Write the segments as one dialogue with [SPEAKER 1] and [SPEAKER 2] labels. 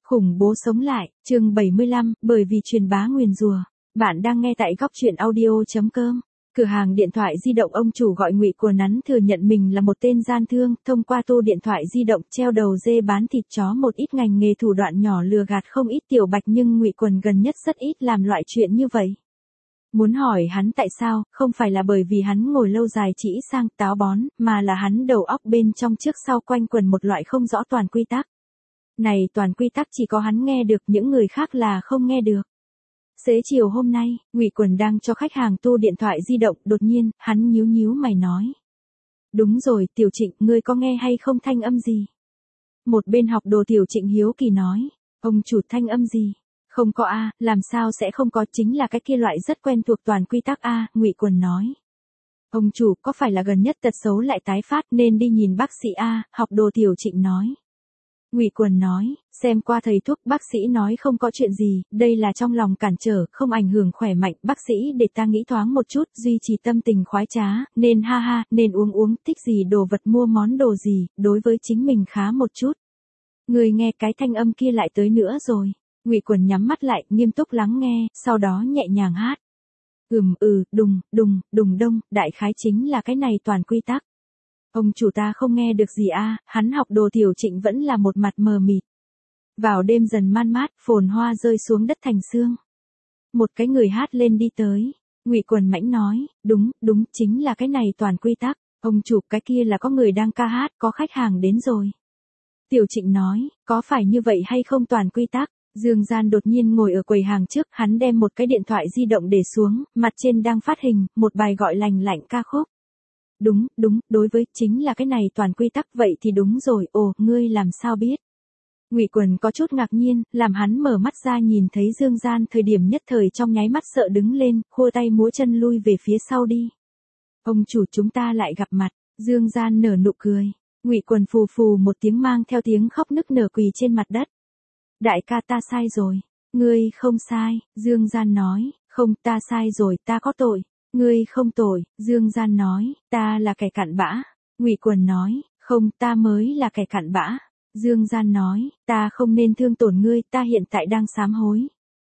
[SPEAKER 1] Khủng bố sống lại, chương 75, bởi vì truyền bá nguyền rủa. Bạn đang nghe tại góc truyện audio.com. Cửa hàng điện thoại di động ông chủ gọi Ngụy Quần Nắn thừa nhận mình là một tên gian thương, thông qua tô điện thoại di động treo đầu dê bán thịt chó một ít ngành nghề thủ đoạn nhỏ lừa gạt không ít tiểu bạch, nhưng Ngụy Quần gần nhất rất ít làm loại chuyện như vậy. Muốn hỏi hắn tại sao, không phải là bởi vì hắn ngồi lâu dài chỉ sang táo bón, mà là hắn đầu óc bên trong trước sau quanh quẩn một loại không rõ toàn quy tắc. Này toàn quy tắc chỉ có hắn nghe được, những người khác là không nghe được. Xế chiều hôm nay, Ngụy Quần đang cho khách hàng tô điện thoại di động, đột nhiên, hắn nhíu nhíu mày nói. Đúng rồi, Tiểu Trịnh, ngươi có nghe hay không thanh âm gì? Một bên học đồ Tiểu Trịnh hiếu kỳ nói. Ông chủ, thanh âm gì? Không có a, làm sao sẽ không có, chính là cái kia loại rất quen thuộc toàn quy tắc a, Ngụy Quần nói. Ông chủ, có phải là gần nhất tật xấu lại tái phát nên đi nhìn bác sĩ a, học đồ Tiểu Trịnh nói. Ngụy Quần nói, xem qua thầy thuốc, bác sĩ nói không có chuyện gì, đây là trong lòng cản trở, không ảnh hưởng khỏe mạnh, bác sĩ để ta nghĩ thoáng một chút, duy trì tâm tình khoái trá, nên ha ha, nên uống, thích gì đồ vật mua món đồ gì, đối với chính mình khá một chút. Người nghe cái thanh âm kia lại tới nữa rồi. Ngụy Quần nhắm mắt lại, nghiêm túc lắng nghe, sau đó nhẹ nhàng hát. Đùng đông, đại khái chính là cái này toàn quy tắc. Ông chủ, ta không nghe được gì a, hắn học đồ Tiểu Trịnh vẫn là một mặt mờ mịt. Vào đêm dần man mát, phồn hoa rơi xuống đất thành sương. Một cái người hát lên đi tới. Ngụy Quần mãnh nói, đúng, chính là cái này toàn quy tắc. Ông chủ, cái kia là có người đang ca hát, có khách hàng đến rồi. Tiểu Trịnh nói, có phải như vậy hay không toàn quy tắc? Dương Gian đột nhiên ngồi ở quầy hàng trước, hắn đem một cái điện thoại di động để xuống, mặt trên đang phát hình, một bài gọi lành lạnh ca khúc. Đúng, đối với, chính là cái này toàn quy tắc, vậy thì đúng rồi, ồ, ngươi làm sao biết? Ngụy Quần có chút ngạc nhiên, làm hắn mở mắt ra nhìn thấy Dương Gian thời điểm nhất thời trong nháy mắt sợ đứng lên, khua tay múa chân lui về phía sau đi. Ông chủ, chúng ta lại gặp mặt, Dương Gian nở nụ cười. Ngụy Quần phù phù một tiếng mang theo tiếng khóc nức nở quỳ trên mặt đất. Đại ca, ta sai rồi. Ngươi không sai, Dương Gian nói, không, ta sai rồi, ta có tội. Ngươi không tội, Dương Gian nói, ta là kẻ cặn bã. Ngụy Quần nói, không, ta mới là kẻ cặn bã. Dương Gian nói, ta không nên thương tổn ngươi, ta hiện tại đang sám hối.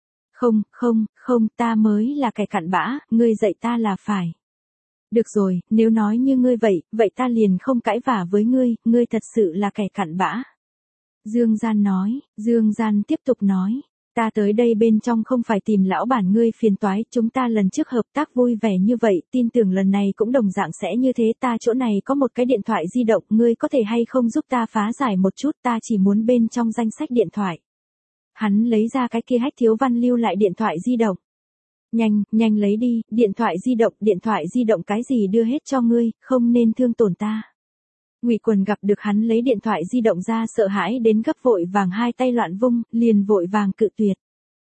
[SPEAKER 1] Không, ta mới là kẻ cặn bã, ngươi dạy ta là phải. Được rồi, nếu nói như ngươi vậy ta liền không cãi vả với ngươi thật sự là kẻ cặn bã. Dương Gian nói, Dương Gian tiếp tục nói. Ta tới đây bên trong không phải tìm lão bản ngươi phiền toái, chúng ta lần trước hợp tác vui vẻ như vậy, tin tưởng lần này cũng đồng dạng sẽ như thế, ta chỗ này có một cái điện thoại di động, ngươi có thể hay không giúp ta phá giải một chút, ta chỉ muốn bên trong danh sách điện thoại. Hắn lấy ra cái kia hách thiếu văn lưu lại điện thoại di động. Nhanh lấy đi, điện thoại di động cái gì đưa hết cho ngươi, không nên thương tổn ta. Ngụy Quần gặp được hắn lấy điện thoại di động ra sợ hãi đến gấp, vội vàng hai tay loạn vung, liền vội vàng cự tuyệt.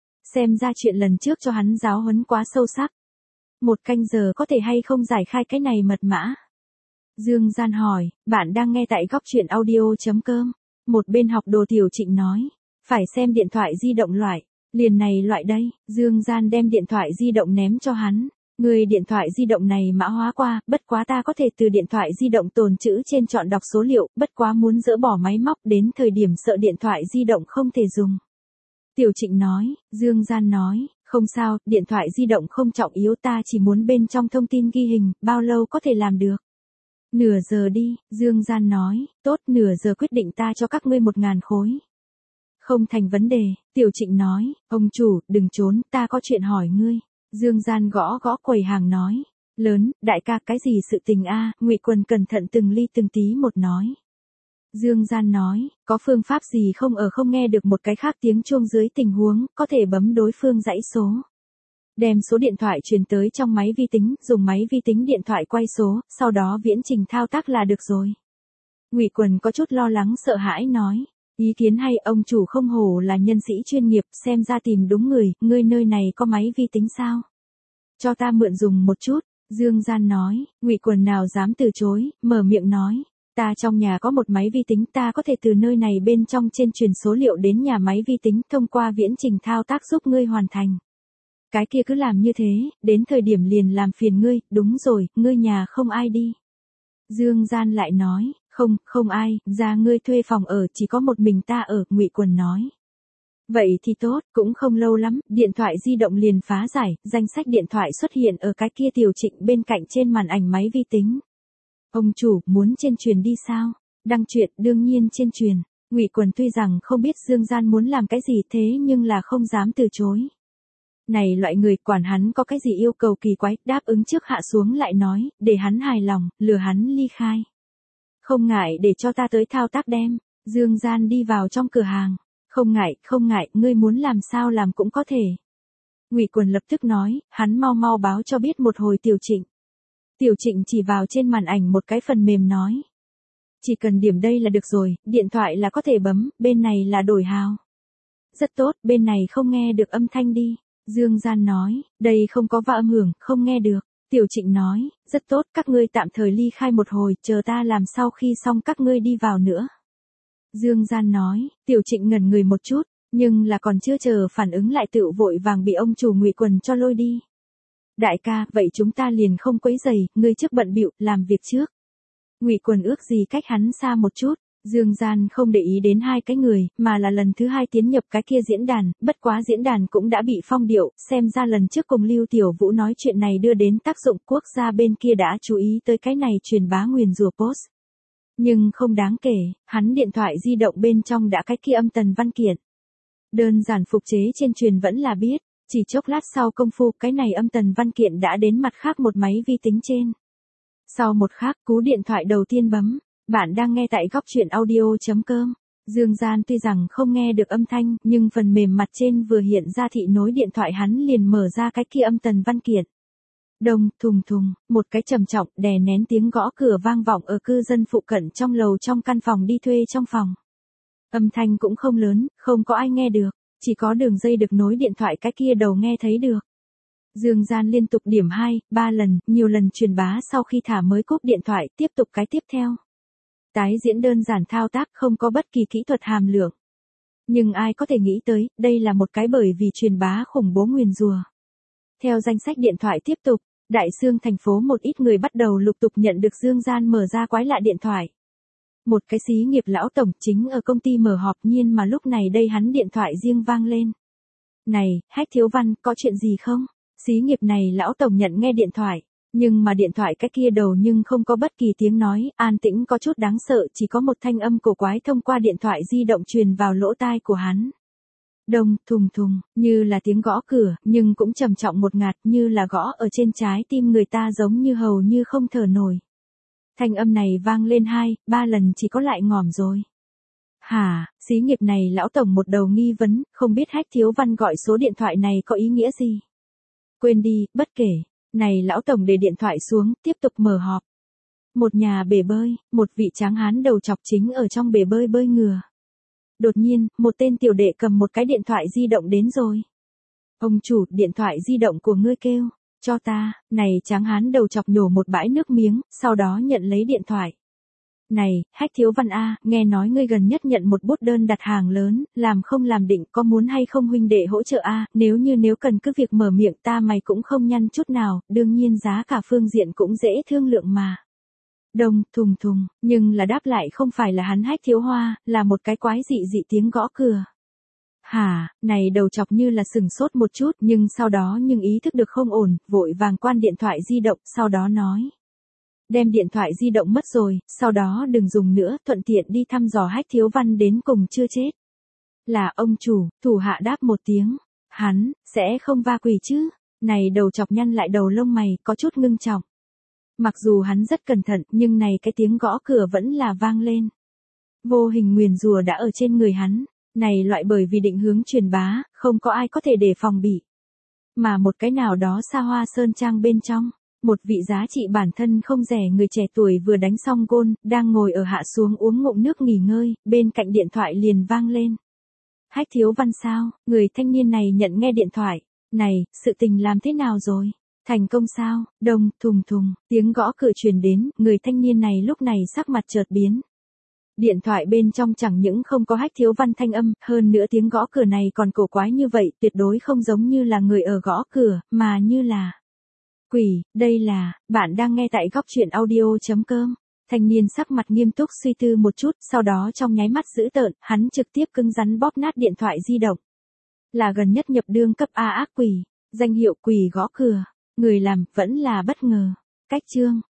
[SPEAKER 1] Xem ra chuyện lần trước cho hắn giáo huấn quá sâu sắc. 1 canh giờ có thể hay không giải khai cái này mật mã? Dương Gian hỏi, bạn đang nghe tại góc truyện audio.com. Một bên học đồ Tiểu Trịnh nói, phải xem điện thoại di động loại, liền này loại đây. Dương Gian đem điện thoại di động ném cho hắn. Người điện thoại di động này mã hóa qua, bất quá ta có thể từ điện thoại di động tồn trữ trên chọn đọc số liệu, bất quá muốn dỡ bỏ máy móc đến thời điểm sợ điện thoại di động không thể dùng. Tiểu Trịnh nói, Dương Gian nói, không sao, điện thoại di động không trọng yếu, ta chỉ muốn bên trong thông tin ghi hình, bao lâu có thể làm được? Nửa giờ đi, Dương Gian nói, tốt, nửa giờ quyết định, ta cho các ngươi 1.000 khối. Không thành vấn đề, Tiểu Trịnh nói, ông chủ, đừng trốn, ta có chuyện hỏi ngươi. Dương Gian gõ quầy hàng nói, lớn, đại ca, cái gì sự tình a? Ngụy Quần cẩn thận từng ly từng tí một nói. Dương Gian nói, có phương pháp gì không, ở không nghe được một cái khác tiếng chuông dưới tình huống, có thể bấm đối phương dãy số. Đem số điện thoại truyền tới trong máy vi tính, dùng máy vi tính điện thoại quay số, sau đó viễn trình thao tác là được rồi. Ngụy Quần có chút lo lắng sợ hãi nói. Ý kiến hay, ông chủ không hổ là nhân sĩ chuyên nghiệp, xem ra tìm đúng người, ngươi nơi này có máy vi tính sao? Cho ta mượn dùng một chút, Dương Gian nói. Ngụy Quần nào dám từ chối, mở miệng nói. Ta trong nhà có một máy vi tính, ta có thể từ nơi này bên trong trên truyền số liệu đến nhà máy vi tính, thông qua viễn trình thao tác giúp ngươi hoàn thành. Cái kia cứ làm như thế, đến thời điểm liền làm phiền ngươi, đúng rồi, ngươi nhà không ai đi. Dương Gian lại nói. Không ai, ra ngươi thuê phòng ở, chỉ có một mình ta ở, Ngụy Quần nói. Vậy thì tốt, cũng không lâu lắm, điện thoại di động liền phá giải, danh sách điện thoại xuất hiện ở cái kia Tiểu Trịnh bên cạnh trên màn ảnh máy vi tính. Ông chủ, muốn trên truyền đi sao? Đăng truyện, đương nhiên trên truyền. Ngụy Quần tuy rằng không biết Dương Gian muốn làm cái gì thế nhưng là không dám từ chối. Này loại người, quản hắn có cái gì yêu cầu kỳ quái, đáp ứng trước hạ xuống lại nói, để hắn hài lòng, lừa hắn ly khai. Không ngại để cho ta tới thao tác đem. Dương Gian đi vào trong cửa hàng. Không ngại, ngươi muốn làm sao làm cũng có thể. Ngụy Quần lập tức nói, hắn mau mau báo cho biết một hồi Tiểu Trịnh. Tiểu Trịnh chỉ vào trên màn ảnh một cái phần mềm nói. Chỉ cần điểm đây là được rồi, điện thoại là có thể bấm, bên này là đổi hào. Rất tốt, bên này không nghe được âm thanh đi. Dương Gian nói, đây không có va âm hưởng, không nghe được. Tiểu Trịnh nói, rất tốt, các ngươi tạm thời ly khai một hồi, chờ ta làm sau khi xong các ngươi đi vào nữa. Dương Gian nói, Tiểu Trịnh ngẩn người một chút, nhưng là còn chưa chờ phản ứng lại tự vội vàng bị ông chủ Ngụy Quần cho lôi đi. Đại ca, vậy chúng ta liền không quấy rầy, ngươi trước bận bịu, làm việc trước. Ngụy Quần ước gì cách hắn xa một chút. Dương Gian không để ý đến hai cái người, mà là lần thứ hai tiến nhập cái kia diễn đàn, bất quá diễn đàn cũng đã bị phong điệu, xem ra lần trước cùng Lưu Tiểu Vũ nói chuyện này đưa đến tác dụng, quốc gia bên kia đã chú ý tới cái này truyền bá nguyền rủa post. Nhưng không đáng kể, hắn điện thoại di động bên trong đã cái kia âm tần văn kiện. Đơn giản phục chế trên truyền vẫn là biết, chỉ chốc lát sau công phu cái này âm tần văn kiện đã đến mặt khác một máy vi tính trên. Sau một khắc cú điện thoại đầu tiên bấm, bạn đang nghe tại góc truyện audio.com. Dương Gian tuy rằng không nghe được âm thanh, nhưng phần mềm mặt trên vừa hiện ra thị nối điện thoại hắn liền mở ra cái kia âm tần văn kiện. Đồng, thùng thùng, một cái trầm trọng, đè nén tiếng gõ cửa vang vọng ở cư dân phụ cận trong lầu trong căn phòng đi thuê trong phòng. Âm thanh cũng không lớn, không có ai nghe được, chỉ có đường dây được nối điện thoại cái kia đầu nghe thấy được. Dương Gian liên tục điểm 2, 3 lần, nhiều lần truyền bá sau khi thả mới cúp điện thoại, tiếp tục cái tiếp theo. Tái diễn đơn giản thao tác không có bất kỳ kỹ thuật hàm lượng. Nhưng ai có thể nghĩ tới, đây là một cái bởi vì truyền bá khủng bố nguyền rủa. Theo danh sách điện thoại tiếp tục, Đại Xương thành phố một ít người bắt đầu lục tục nhận được Dương Gian mở ra quái lạ điện thoại. Một cái xí nghiệp lão tổng chính ở công ty mở họp nhiên mà lúc này đây hắn điện thoại riêng vang lên. Này, Hách Thiếu Văn, có chuyện gì không? Xí nghiệp này lão tổng nhận nghe điện thoại, nhưng mà điện thoại cái kia đầu nhưng không có bất kỳ tiếng nói, an tĩnh có chút đáng sợ, chỉ có một thanh âm cổ quái thông qua điện thoại di động truyền vào lỗ tai của hắn. Đồng, thùng thùng, như là tiếng gõ cửa, nhưng cũng trầm trọng một ngạt như là gõ ở trên trái tim người ta giống như hầu như không thở nổi. Thanh âm này vang lên 2, 3 lần chỉ có lại ngỏm rồi. Hả, xí nghiệp này lão tổng một đầu nghi vấn, không biết Hách Thiếu Văn gọi số điện thoại này có ý nghĩa gì. Quên đi, bất kể. Này lão tổng để điện thoại xuống, tiếp tục mở họp. Một nhà bể bơi, một vị tráng hán đầu chọc chính ở trong bể bơi bơi ngửa. Đột nhiên, một tên tiểu đệ cầm một cái điện thoại di động đến rồi. Ông chủ, điện thoại di động của ngươi kêu, cho ta, này tráng hán đầu chọc nhổ một bãi nước miếng, sau đó nhận lấy điện thoại. Này, Hách Thiếu Văn A, nghe nói ngươi gần nhất nhận một bút đơn đặt hàng lớn, làm không làm định, có muốn hay không huynh đệ hỗ trợ A, nếu cần cứ việc mở miệng ta mày cũng không nhăn chút nào, đương nhiên giá cả phương diện cũng dễ thương lượng mà. Đồng, thùng thùng, nhưng là đáp lại không phải là hắn Hách Thiếu Hoa, là một cái quái dị dị tiếng gõ cửa. Hả, này đầu chọc như là sừng sốt một chút, nhưng sau đó ý thức được không ổn, vội vàng quan điện thoại di động, sau đó nói. Đem điện thoại di động mất rồi, sau đó đừng dùng nữa, thuận tiện đi thăm dò Hách Thiếu Văn đến cùng chưa chết. Là ông chủ, thủ hạ đáp một tiếng. Hắn, sẽ không va quỷ chứ. Này đầu chọc nhăn lại đầu lông mày, có chút ngưng trọng. Mặc dù hắn rất cẩn thận, nhưng này cái tiếng gõ cửa vẫn là vang lên. Vô hình nguyền rủa đã ở trên người hắn. Này loại bởi vì định hướng truyền bá, không có ai có thể đề phòng bị. Mà một cái nào đó xa hoa sơn trang bên trong. Một vị giá trị bản thân không rẻ người trẻ tuổi vừa đánh xong gôn, đang ngồi ở hạ xuống uống ngụm nước nghỉ ngơi, bên cạnh điện thoại liền vang lên. Hách Thiếu Văn sao, người thanh niên này nhận nghe điện thoại. Này, sự tình làm thế nào rồi? Thành công sao? Đồng, thùng thùng, tiếng gõ cửa truyền đến, người thanh niên này lúc này sắc mặt chợt biến. Điện thoại bên trong chẳng những không có Hách Thiếu Văn thanh âm, hơn nữa tiếng gõ cửa này còn cổ quái như vậy, tuyệt đối không giống như là người ở gõ cửa, mà như là quỷ. Đây là, bạn đang nghe tại góc truyện audio.com. Thanh niên sắc mặt nghiêm túc suy tư một chút, sau đó trong nháy mắt dữ tợn, hắn trực tiếp cứng rắn bóp nát điện thoại di động. Là gần nhất nhập đương cấp A ác quỷ, danh hiệu quỷ gõ cửa, người làm vẫn là bất ngờ. Cách chương